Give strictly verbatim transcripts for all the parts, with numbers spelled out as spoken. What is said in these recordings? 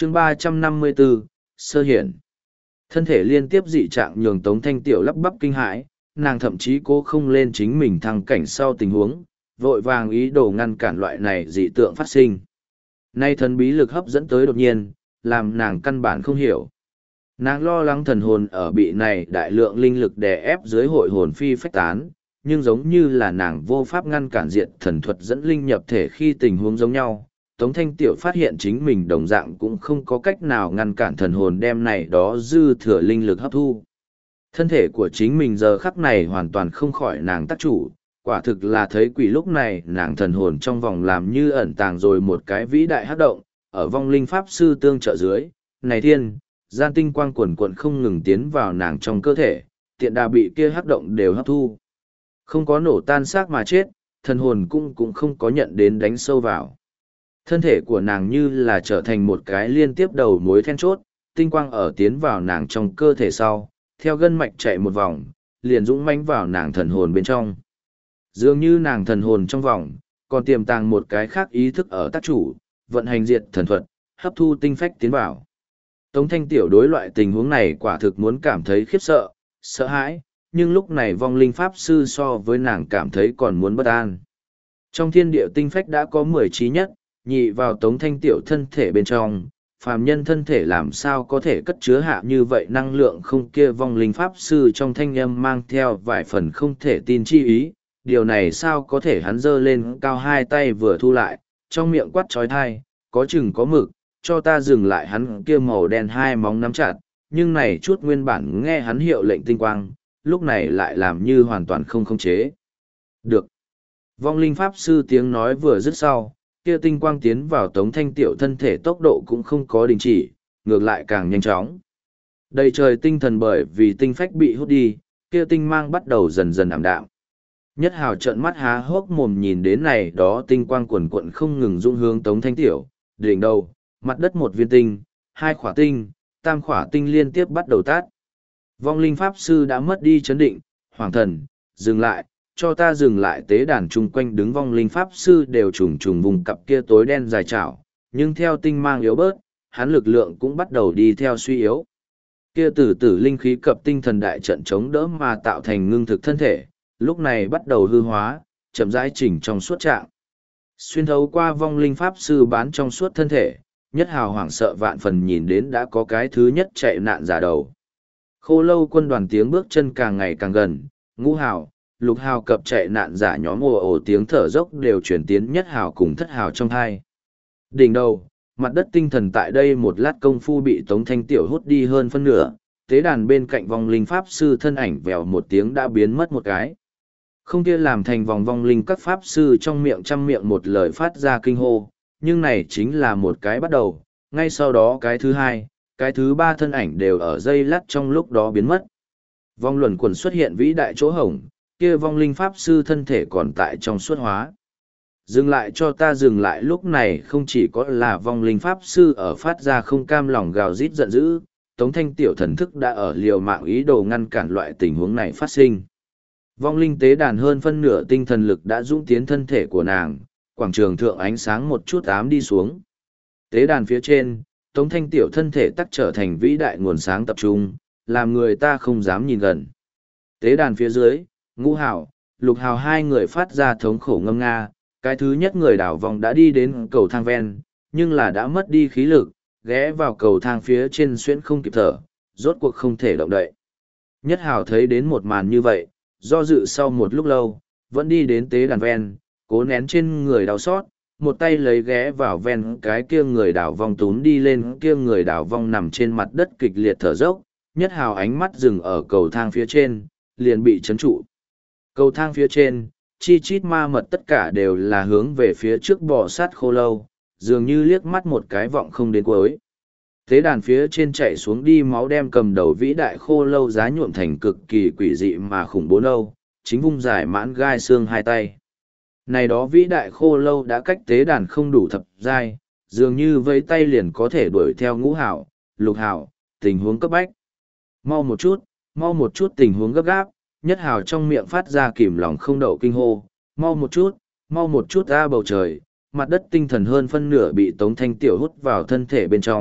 chương ba trăm năm mươi bốn, sơ hiển. Thân thể liên tiếp dị trạng nhường Tống Thanh Tiểu lắp bắp kinh hãi, nàng thậm chí cố không lên chính mình thăng cảnh sau tình huống, vội vàng ý đồ ngăn cản loại này dị tượng phát sinh. Nay thần bí lực hấp dẫn tới đột nhiên, làm nàng căn bản không hiểu. Nàng lo lắng thần hồn ở bị này đại lượng linh lực đè ép dưới hội hồn phi phách tán, nhưng giống như là nàng vô pháp ngăn cản diện thần thuật dẫn linh nhập thể khi tình huống giống nhau. Tống Thanh Tiểu phát hiện chính mình đồng dạng cũng không có cách nào ngăn cản thần hồn đem này đó dư thừa linh lực hấp thu. Thân thể của chính mình giờ khắc này hoàn toàn không khỏi nàng tác chủ, quả thực là thấy quỷ lúc này nàng thần hồn trong vòng làm như ẩn tàng rồi một cái vĩ đại hắc động, ở vong linh pháp sư tương trợ dưới, này thiên, gian tinh quang quần quận không ngừng tiến vào nàng trong cơ thể, tiện đà bị kia hắc động đều hấp thu. Không có nổ tan xác mà chết, thần hồn cũng cũng không có nhận đến đánh sâu vào. Thân thể của nàng như là trở thành một cái liên tiếp đầu mối then chốt, tinh quang ở tiến vào nàng trong cơ thể sau, theo gân mạch chạy một vòng, liền dũng mãnh vào nàng thần hồn bên trong. Dường như nàng thần hồn trong vòng, còn tiềm tàng một cái khác ý thức ở tác chủ, vận hành diệt thần thuật, hấp thu tinh phách tiến vào. Tống Thanh Tiểu đối loại tình huống này quả thực muốn cảm thấy khiếp sợ, sợ hãi, nhưng lúc này vong linh pháp sư so với nàng cảm thấy còn muốn bất an. Trong thiên địa tinh phách đã có mười trí nhất, nhị vào Tống Thanh Tiểu thân thể bên trong, phàm nhân thân thể làm sao có thể cất chứa hạ như vậy năng lượng không, kia vong linh pháp sư trong thanh âm mang theo vài phần không thể tin chi ý, điều này sao có thể. Hắn giơ lên cao hai tay vừa thu lại, trong miệng quát trói thai, có chừng có mực, cho ta dừng lại. Hắn kia màu đen hai móng nắm chặt, nhưng này chút nguyên bản nghe hắn hiệu lệnh tinh quang, lúc này lại làm như hoàn toàn không khống chế được. Vong linh pháp sư tiếng nói vừa dứt sau, kia tinh quang tiến vào Tống Thanh Tiểu thân thể tốc độ cũng không có đình chỉ, ngược lại càng nhanh chóng. Đầy trời tinh thần bởi vì tinh phách bị hút đi, kia tinh mang bắt đầu dần dần ảm đạm. Nhất Hào trợn mắt há hốc mồm nhìn đến này đó tinh quang quần quận không ngừng dung hướng Tống Thanh Tiểu, đỉnh đầu, mặt đất một viên tinh, hai khỏa tinh, tam khỏa tinh liên tiếp bắt đầu tát. Vong linh pháp sư đã mất đi chấn định, hoàng thần, dừng lại, cho ta dừng lại. Tế đàn chung quanh đứng vong linh pháp sư đều trùng trùng vùng cặp kia tối đen dài chảo, nhưng theo tinh mang yếu bớt, hắn lực lượng cũng bắt đầu đi theo suy yếu. Kia tử tử linh khí cập tinh thần đại trận chống đỡ mà tạo thành ngưng thực thân thể, lúc này bắt đầu hư hóa, chậm rãi chỉnh trong suốt trạng. Xuyên thấu qua vong linh pháp sư bán trong suốt thân thể, Nhất Hào hoảng sợ vạn phần nhìn đến đã có cái thứ nhất chạy nạn giả đầu. Khô Lâu quân đoàn tiếng bước chân càng ngày càng gần, Ngũ Hào, Lục Hào cập chạy nạn giả nhóm ồ ồ tiếng thở dốc đều chuyển tiến Nhất Hào cùng Thất Hào trong hai. Đỉnh đầu, mặt đất tinh thần tại đây một lát công phu bị Tống Thanh Tiểu hút đi hơn phân nửa, tế đàn bên cạnh vong linh pháp sư thân ảnh vèo một tiếng đã biến mất một cái. Không kia làm thành vòng vong linh các pháp sư trong miệng trăm miệng một lời phát ra kinh hô, nhưng này chính là một cái bắt đầu, ngay sau đó cái thứ hai, cái thứ ba thân ảnh đều ở dây lát trong lúc đó biến mất. Vong luẩn quẩn xuất hiện vĩ đại chỗ hổng, kia vong linh pháp sư thân thể còn tại trong suốt hóa. Dừng lại, cho ta dừng lại. Lúc này không chỉ có là vong linh pháp sư ở phát ra không cam lòng gào rít giận dữ, Tống Thanh Tiểu thần thức đã ở liều mạng ý đồ ngăn cản loại tình huống này phát sinh. Vong linh tế đàn hơn phân nửa tinh thần lực đã dũng tiến thân thể của nàng, quảng trường thượng ánh sáng một chút ám đi xuống. Tế đàn phía trên, Tống Thanh Tiểu thân thể tắc trở thành vĩ đại nguồn sáng tập trung, làm người ta không dám nhìn gần. Tế đàn phía dưới, Ngũ Hào, Lục Hào hai người phát ra thống khổ ngâm nga, cái thứ nhất người đảo vòng đã đi đến cầu thang ven, nhưng là đã mất đi khí lực, ghé vào cầu thang phía trên xuyên không kịp thở, rốt cuộc không thể động đậy. Nhất Hào thấy đến một màn như vậy, do dự sau một lúc lâu, vẫn đi đến tế đàn ven, cố nén trên người đau xót, một tay lấy ghé vào ven cái kia người đảo vong túm đi lên, kia người đảo vong nằm trên mặt đất kịch liệt thở dốc. Nhất Hào ánh mắt dừng ở cầu thang phía trên, liền bị chấn trụ. Cầu thang phía trên, chi chít ma mật tất cả đều là hướng về phía trước bò sát Khô Lâu, dường như liếc mắt một cái vọng không đến cuối. Tế đàn phía trên chạy xuống đi máu đem cầm đầu vĩ đại Khô Lâu giá nhuộm thành cực kỳ quỷ dị mà khủng bố nâu, chính vung giải mãn gai xương hai tay. Này đó vĩ đại Khô Lâu đã cách tế đàn không đủ thập giai, dường như với tay liền có thể đuổi theo Ngũ Hào, Lục Hào, tình huống cấp bách. Mau một chút, mau một chút, tình huống gấp gáp. Nhất Hào trong miệng phát ra kìm lòng không đậu kinh hô, mau một chút, mau một chút ra bầu trời, mặt đất tinh thần hơn phân nửa bị Tống Thanh Tiểu hút vào thân thể bên trong,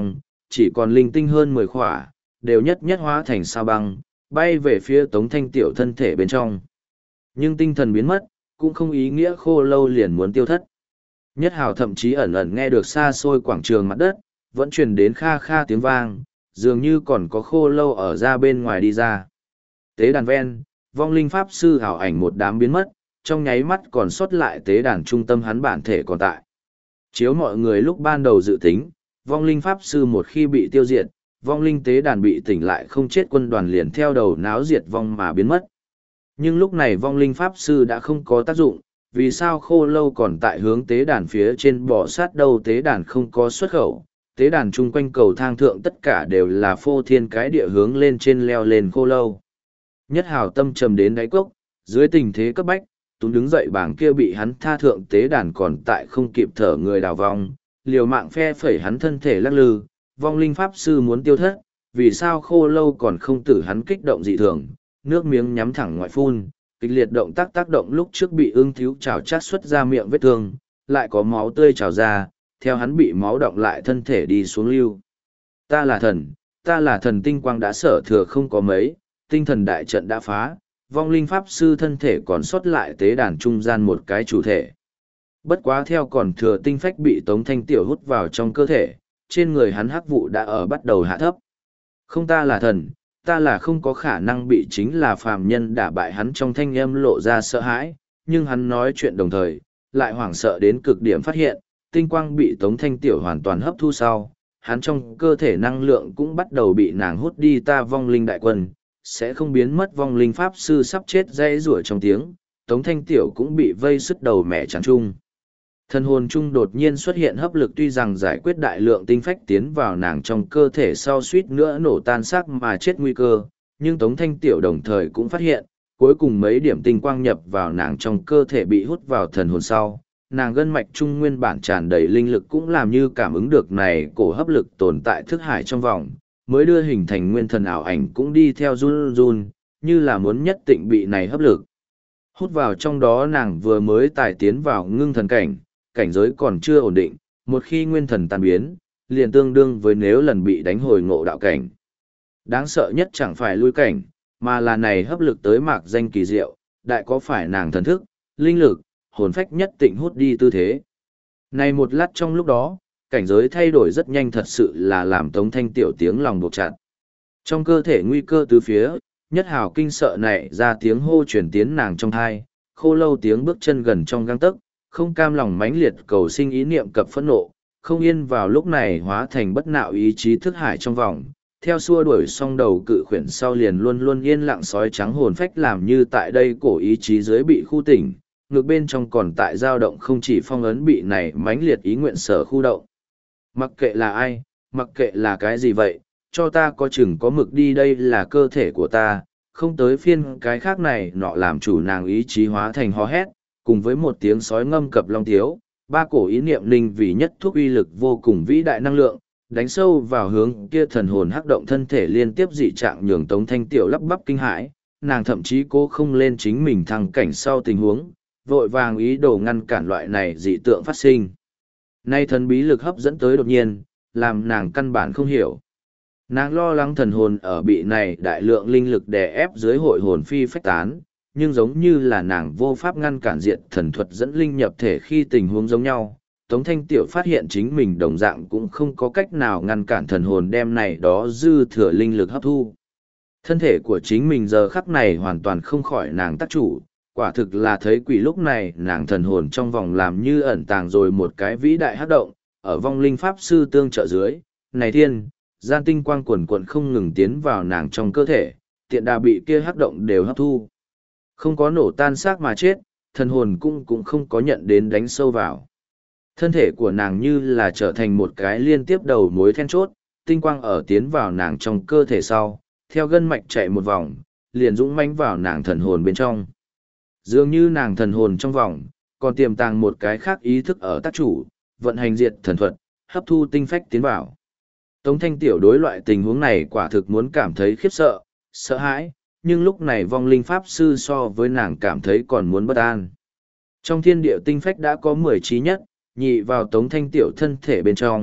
chỉ còn linh tinh hơn mười khỏa, đều nhất nhất hóa thành sao băng, bay về phía Tống Thanh Tiểu thân thể bên trong. Nhưng tinh thần biến mất, cũng không ý nghĩa khô lâu liền muốn tiêu thất. Nhất Hào thậm chí ẩn ẩn nghe được xa xôi quảng trường mặt đất, vẫn truyền đến kha kha tiếng vang, dường như còn có khô lâu ở ra bên ngoài đi ra. Tế đàn ven, vong linh pháp sư ảo ảnh một đám biến mất, trong nháy mắt còn sót lại tế đàn trung tâm hắn bản thể còn tại. Chiếu mọi người lúc ban đầu dự tính, vong linh pháp sư một khi bị tiêu diệt, vong linh tế đàn bị tỉnh lại không chết quân đoàn liền theo đầu náo diệt vong mà biến mất. Nhưng lúc này vong linh pháp sư đã không có tác dụng, vì sao khô lâu còn tại hướng tế đàn phía trên bò sát đâu? Tế đàn không có xuất khẩu, tế đàn chung quanh cầu thang thượng tất cả đều là phô thiên cái địa hướng lên trên leo lên khô lâu. Nhất Hào tâm trầm đến đáy cốc, dưới tình thế cấp bách, Tú đứng dậy bảng kia bị hắn tha thượng tế đàn còn tại không kịp thở người đào vong, liều mạng phe phẩy hắn thân thể lắc lư, vong linh pháp sư muốn tiêu thất, vì sao khô lâu còn không tử? Hắn kích động dị thường, nước miếng nhắm thẳng ngoại phun, kịch liệt động tác tác động lúc trước bị ương thiếu trào chát xuất ra miệng vết thương, lại có máu tươi trào ra, theo hắn bị máu động lại thân thể đi xuống lưu. Ta là thần, ta là thần, tinh quang đã sở thừa không có mấy, tinh thần đại trận đã phá, vong linh pháp sư thân thể còn sót lại tế đàn trung gian một cái chủ thể. Bất quá theo còn thừa tinh phách bị Tống Thanh Tiểu hút vào trong cơ thể, trên người hắn hắc vụ đã ở bắt đầu hạ thấp. Không, ta là thần, ta là không có khả năng bị chính là phàm nhân đả bại. Hắn trong thanh âm lộ ra sợ hãi, nhưng hắn nói chuyện đồng thời, lại hoảng sợ đến cực điểm phát hiện, tinh quang bị Tống Thanh Tiểu hoàn toàn hấp thu sau, hắn trong cơ thể năng lượng cũng bắt đầu bị nàng hút đi. Ta vong linh đại quân, sẽ không biến mất. Vong linh pháp sư sắp chết dãy rủa trong tiếng, Tống Thanh Tiểu cũng bị vây sứt đầu mẹ trắng chung. Thần hồn chung đột nhiên xuất hiện hấp lực, tuy rằng giải quyết đại lượng tinh phách tiến vào nàng trong cơ thể sau suýt nữa nổ tan xác mà chết nguy cơ, nhưng Tống Thanh Tiểu đồng thời cũng phát hiện, cuối cùng mấy điểm tinh quang nhập vào nàng trong cơ thể bị hút vào thần hồn sau, nàng gân mạch trung nguyên bản tràn đầy linh lực cũng làm như cảm ứng được này cổ hấp lực tồn tại thức hải trong vòng, mới đưa hình thành nguyên thần ảo ảnh cũng đi theo run run, như là muốn nhất định bị này hấp lực hút vào trong đó. Nàng vừa mới tài tiến vào ngưng thần cảnh, cảnh giới còn chưa ổn định, một khi nguyên thần tan biến, liền tương đương với nếu lần bị đánh hồi ngộ đạo cảnh. Đáng sợ nhất chẳng phải lui cảnh, mà là này hấp lực tới mạc danh kỳ diệu, đại có phải nàng thần thức, linh lực, hồn phách nhất tịnh hút đi tư thế. Này một lát trong lúc đó, cảnh giới thay đổi rất nhanh, thật sự là làm Tống Thanh Tiểu tiếng lòng buộc chặt. Trong cơ thể nguy cơ tứ phía, Nhất Hào kinh sợ này ra tiếng hô chuyển tiến nàng trong thai, khô lâu tiếng bước chân gần trong gang tấc, không cam lòng mãnh liệt cầu sinh ý niệm cập phẫn nộ, không yên vào lúc này hóa thành bất nạo ý chí thức hải trong vòng, theo xua đuổi xong đầu cự khuyển sau liền luôn luôn yên lặng sói trắng hồn phách làm như tại đây cổ ý chí dưới bị khu tỉnh, ngược bên trong còn tại dao động không chỉ phong ấn bị này mãnh liệt ý nguyện sở khu động. Mặc kệ là ai, mặc kệ là cái gì vậy, cho ta có chừng có mực đi, đây là cơ thể của ta, không tới phiên cái khác này nọ làm chủ. Nàng ý chí hóa thành hò hét, cùng với một tiếng sói ngâm cập long tiếu, ba cổ ý niệm linh vì nhất thuốc uy lực vô cùng vĩ đại năng lượng, đánh sâu vào hướng kia thần hồn hắc động thân thể liên tiếp dị trạng nhường Tống Thanh Tiểu lắp bắp kinh hãi, nàng thậm chí cố không lên chính mình thăng cảnh sau tình huống, vội vàng ý đồ ngăn cản loại này dị tượng phát sinh. Nay thần bí lực hấp dẫn tới đột nhiên, làm nàng căn bản không hiểu. Nàng lo lắng thần hồn ở bị này đại lượng linh lực đè ép dưới hội hồn phi phách tán, nhưng giống như là nàng vô pháp ngăn cản diện thần thuật dẫn linh nhập thể khi tình huống giống nhau. Tống Thanh Tiểu phát hiện chính mình đồng dạng cũng không có cách nào ngăn cản thần hồn đem này đó dư thừa linh lực hấp thu. Thân thể của chính mình giờ khắc này hoàn toàn không khỏi nàng tác chủ, quả thực là thấy quỷ. Lúc này nàng thần hồn trong vòng làm như ẩn tàng rồi một cái vĩ đại hắc động, ở vong linh pháp sư tương trợ dưới, này thiên, gian tinh quang quần quần không ngừng tiến vào nàng trong cơ thể, tiện đà bị kia hắc động đều hấp thu. Không có nổ tan xác mà chết, thần hồn cũng cũng không có nhận đến đánh sâu vào. Thân thể của nàng như là trở thành một cái liên tiếp đầu mối then chốt, tinh quang ở tiến vào nàng trong cơ thể sau, theo gân mạch chạy một vòng, liền dũng mãnh vào nàng thần hồn bên trong. Dường như nàng thần hồn trong vòng, còn tiềm tàng một cái khác ý thức ở tác chủ, vận hành diệt thần thuật, hấp thu tinh phách tiến vào. Tống Thanh Tiểu đối loại tình huống này quả thực muốn cảm thấy khiếp sợ, sợ hãi, nhưng lúc này vong linh pháp sư so với nàng cảm thấy còn muốn bất an. Trong thiên địa tinh phách đã có mười trí nhất, nhị vào Tống Thanh Tiểu thân thể bên trong,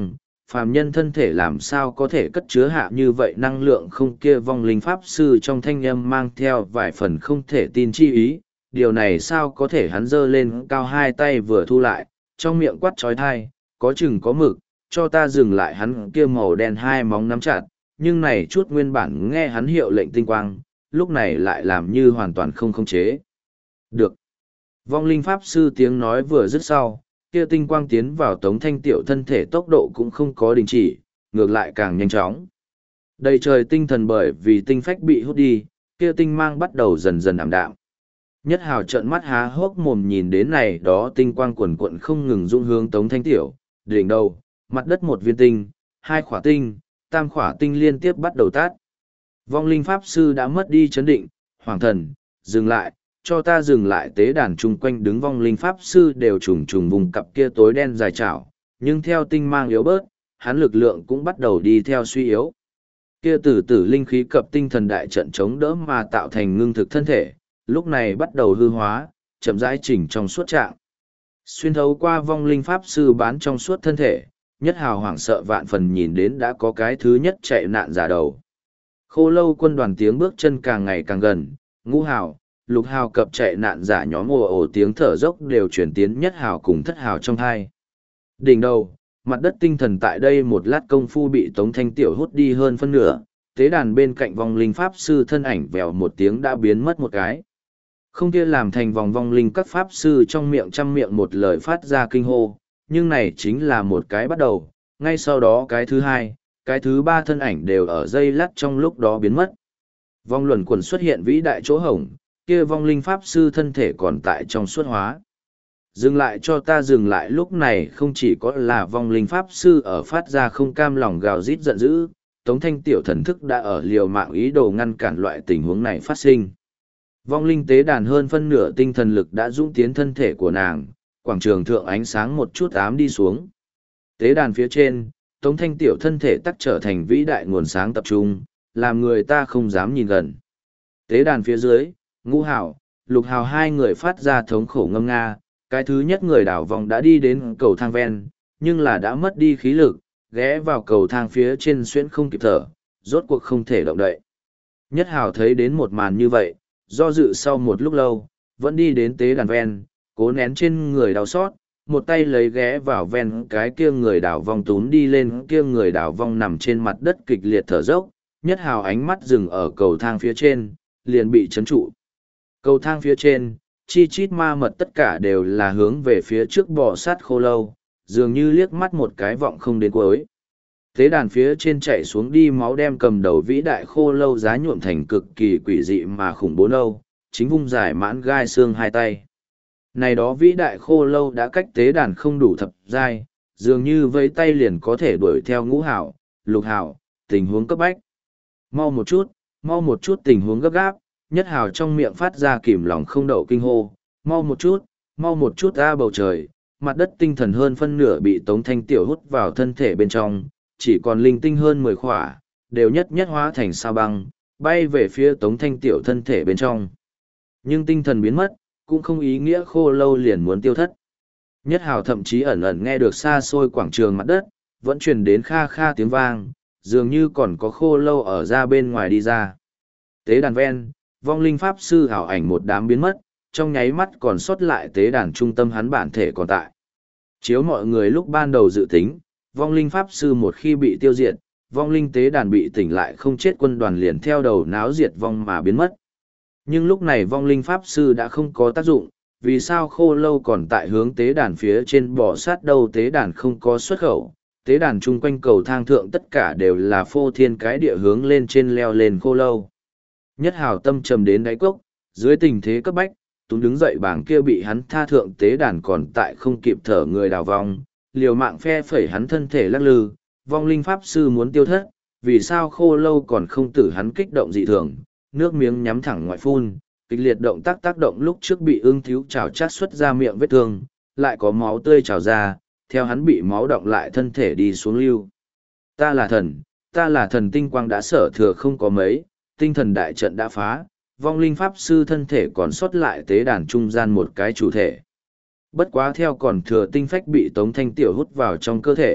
phàm nhân thân thể làm sao có thể cất chứa hạ như vậy năng lượng không, kia vong linh pháp sư trong thanh âm mang theo vài phần không thể tin chi ý, điều này sao có thể. Hắn giơ lên cao hai tay vừa thu lại, trong miệng quát trói thai, có chừng có mực, cho ta dừng lại. Hắn kia màu đen hai móng nắm chặt, nhưng này chút nguyên bản nghe hắn hiệu lệnh tinh quang, lúc này lại làm như hoàn toàn không khống chế được. Vong linh pháp sư tiếng nói vừa dứt sau, kia tinh quang tiến vào Tống Thanh Tiểu thân thể tốc độ cũng không có đình chỉ, ngược lại càng nhanh chóng. Đầy trời tinh thần bởi vì tinh phách bị hút đi, kia tinh mang bắt đầu dần dần ảm đạm. Nhất Hào trợn mắt há hốc mồm nhìn đến này đó tinh quang quần quận không ngừng dung hướng Tống Thanh Tiểu, đỉnh đầu, mặt đất một viên tinh, hai khỏa tinh, tam khỏa tinh liên tiếp bắt đầu tát. Vong linh pháp sư đã mất đi chấn định, hoàng thần, dừng lại, cho ta dừng lại. Tế đàn chung quanh đứng vong linh pháp sư đều trùng trùng vùng cặp kia tối đen dài chảo, nhưng theo tinh mang yếu bớt, hắn lực lượng cũng bắt đầu đi theo suy yếu. Kia tử tử linh khí cập tinh thần đại trận chống đỡ mà tạo thành ngưng thực thân thể, lúc này bắt đầu hư hóa, chậm rãi chỉnh trong suốt trạng. Xuyên thấu qua vong linh pháp sư bán trong suốt thân thể, Nhất Hào hoảng sợ vạn phần nhìn đến đã có cái thứ nhất chạy nạn giả đầu. Khô Lâu quân đoàn tiếng bước chân càng ngày càng gần, Ngũ Hào, Lục Hào cập chạy nạn giả nhóm ồ ồ tiếng thở dốc đều chuyển tiến Nhất Hào cùng Thất Hào trong hai. Đỉnh đầu, mặt đất tinh thần tại đây một lát công phu bị Tống Thanh Tiểu hút đi hơn phân nửa, tế đàn bên cạnh vong linh pháp sư thân ảnh vèo một tiếng đã biến mất một cái. Không kia làm thành vòng vong linh các pháp sư trong miệng trăm miệng một lời phát ra kinh hô, nhưng này chính là một cái bắt đầu, ngay sau đó cái thứ hai, cái thứ ba thân ảnh đều ở dây lát trong lúc đó biến mất. Vong luẩn quẩn xuất hiện vĩ đại chỗ hổng, kia vong linh pháp sư thân thể còn tại trong suốt hóa. Dừng lại, cho ta dừng lại. Lúc này không chỉ có là vong linh pháp sư ở phát ra không cam lòng gào rít giận dữ, Tống Thanh Tiểu thần thức đã ở liều mạng ý đồ ngăn cản loại tình huống này phát sinh. Vong linh tế đàn hơn phân nửa tinh thần lực đã dũng tiến thân thể của nàng, quảng trường thượng ánh sáng một chút ám đi xuống. Tế đàn phía trên, Tống Thanh Tiểu thân thể tắc trở thành vĩ đại nguồn sáng tập trung, làm người ta không dám nhìn gần. Tế đàn phía dưới, Ngũ Hào, Lục Hào hai người phát ra thống khổ ngâm nga, cái thứ nhất người đảo vòng đã đi đến cầu thang ven, nhưng là đã mất đi khí lực, ghé vào cầu thang phía trên xuyên không kịp thở, rốt cuộc không thể động đậy. Nhất Hào thấy đến một màn như vậy, do dự sau một lúc lâu, vẫn đi đến tế đàn ven, cố nén trên người đau xót, một tay lấy ghé vào ven cái kia người đảo vong túm đi lên, kia người đảo vong nằm trên mặt đất kịch liệt thở dốc. Nhất Hào ánh mắt dừng ở cầu thang phía trên, liền bị chấn trụ. Cầu thang phía trên, chi chít ma mật tất cả đều là hướng về phía trước bò sát Khô Lâu, dường như liếc mắt một cái vọng không đến cuối. Tế đàn phía trên chạy xuống đi máu đem cầm đầu vĩ đại Khô Lâu giá nhuộm thành cực kỳ quỷ dị mà khủng bố nâu, chính vung giải mãn gai xương hai tay. Này đó vĩ đại Khô Lâu đã cách tế đàn không đủ thập giai, dường như với tay liền có thể đuổi theo Ngũ Hào, Lục Hào, tình huống cấp bách. Mau một chút, mau một chút, tình huống gấp gáp. Nhất Hào trong miệng phát ra kìm lòng không đậu kinh hô, mau một chút, mau một chút ra bầu trời, mặt đất tinh thần hơn phân nửa bị Tống Thanh Tiểu hút vào thân thể bên trong, chỉ còn linh tinh hơn mười khỏa, đều nhất nhất hóa thành sao băng, bay về phía Tống Thanh Tiểu thân thể bên trong. Nhưng tinh thần biến mất, cũng không ý nghĩa Khô Lâu liền muốn tiêu thất. Nhất Hào thậm chí ẩn ẩn nghe được xa xôi quảng trường mặt đất, vẫn truyền đến kha kha tiếng vang, dường như còn có Khô Lâu ở ra bên ngoài đi ra. Tế đàn ven, vong linh pháp sư ảo ảnh một đám biến mất, trong nháy mắt còn sót lại tế đàn trung tâm hắn bản thể còn tại. Chiếu mọi người lúc ban đầu dự tính, vong linh pháp sư một khi bị tiêu diệt, vong linh tế đàn bị tỉnh lại không chết quân đoàn liền theo đầu náo diệt vong mà biến mất. Nhưng lúc này vong linh pháp sư đã không có tác dụng, vì sao Khô Lâu còn tại hướng tế đàn phía trên bò sát đâu? Tế đàn không có xuất khẩu, tế đàn chung quanh cầu thang thượng tất cả đều là phô thiên cái địa hướng lên trên leo lên Khô Lâu. Nhất Hào tâm trầm đến đáy cốc, dưới tình thế cấp bách, Tú đứng dậy bảng kia bị hắn tha thượng tế đàn còn tại không kịp thở người đào vong, liều mạng phe phẩy hắn thân thể lắc lư, vong linh pháp sư muốn tiêu thất, vì sao Khô Lâu còn không tử? Hắn kích động dị thường, nước miếng nhắm thẳng ngoại phun, kịch liệt động tác tác động lúc trước bị ương thiếu trào chát xuất ra miệng vết thương, lại có máu tươi trào ra, theo hắn bị máu động lại thân thể đi xuống lưu. Ta là thần, ta là thần, tinh quang đã sở thừa không có mấy, tinh thần đại trận đã phá, vong linh pháp sư thân thể còn sót lại tế đàn trung gian một cái chủ thể. Bất quá theo còn thừa tinh phách bị Tống Thanh Tiểu hút vào trong cơ thể,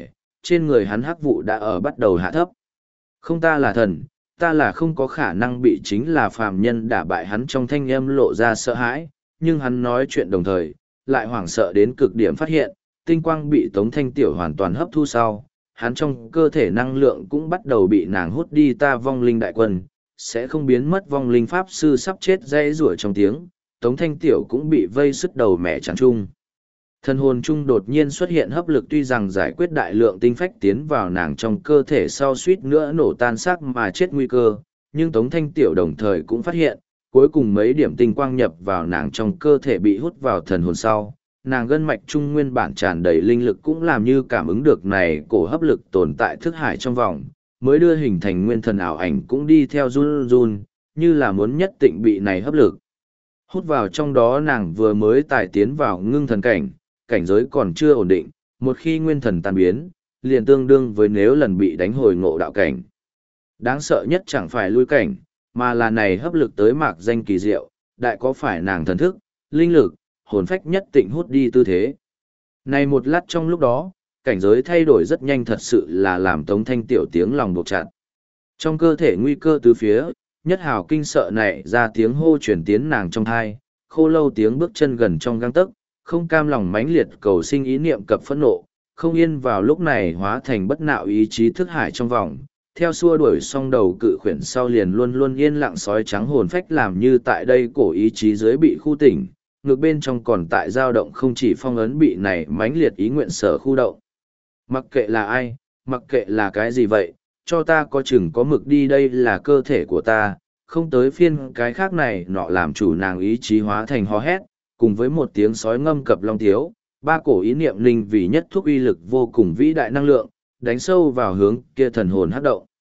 trên người hắn hắc vụ đã ở bắt đầu hạ thấp. Không, ta là thần, ta là không có khả năng bị chính là phàm nhân đả bại. Hắn trong thanh âm lộ ra sợ hãi, nhưng hắn nói chuyện đồng thời, lại hoảng sợ đến cực điểm phát hiện, tinh quang bị Tống Thanh Tiểu hoàn toàn hấp thu sau, hắn trong cơ thể năng lượng cũng bắt đầu bị nàng hút đi. Ta vong linh đại quân, sẽ không biến mất. Vong linh pháp sư sắp chết dãy rủa trong tiếng, Tống Thanh Tiểu cũng bị vây sứt đầu mẹ trắng chung. Thần hồn chung đột nhiên xuất hiện hấp lực, tuy rằng giải quyết đại lượng tinh phách tiến vào nàng trong cơ thể sau suýt nữa nổ tan xác mà chết nguy cơ, nhưng Tống Thanh Tiểu đồng thời cũng phát hiện, cuối cùng mấy điểm tinh quang nhập vào nàng trong cơ thể bị hút vào thần hồn sau, nàng gân mạch trung nguyên bản tràn đầy linh lực cũng làm như cảm ứng được này cổ hấp lực tồn tại thức hải trong vòng, mới đưa hình thành nguyên thần ảo ảnh cũng đi theo run run, như là muốn nhất định bị này hấp lực hút vào trong đó. Nàng vừa mới tài tiến vào ngưng thần cảnh, cảnh giới còn chưa ổn định, một khi nguyên thần tan biến, liền tương đương với nếu lần bị đánh hồi ngộ đạo cảnh. Đáng sợ nhất chẳng phải lui cảnh, mà là này hấp lực tới mạc danh kỳ diệu, đại có phải nàng thần thức, linh lực, hồn phách nhất tịnh hút đi tư thế. Này một lát trong lúc đó, cảnh giới thay đổi rất nhanh, thật sự là làm Tống Thanh Tiểu tiếng lòng buộc chặt. Trong cơ thể nguy cơ tứ phía, nhất hào kinh sợ này ra tiếng hô chuyển tiến nàng trong thai, khô lâu tiếng bước chân gần trong gang tấc, không cam lòng mãnh liệt cầu sinh ý niệm cập phẫn nộ, không yên vào lúc này hóa thành bất nạo ý chí thức hải trong vòng, theo xua đuổi xong đầu cự khuyển sau liền luôn luôn yên lặng sói trắng hồn phách làm như tại đây cổ ý chí dưới bị khu tỉnh, ngược bên trong còn tại dao động không chỉ phong ấn bị này mãnh liệt ý nguyện sở khu động. Mặc kệ là ai, mặc kệ là cái gì vậy, cho ta có chừng có mực đi, đây là cơ thể của ta, không tới phiên cái khác này nọ làm chủ. Nàng ý chí hóa thành hò hét, cùng với một tiếng sói ngâm cập long tiếu, ba cổ ý niệm linh vì nhất thuốc uy lực vô cùng vĩ đại năng lượng, đánh sâu vào hướng kia thần hồn hấp động.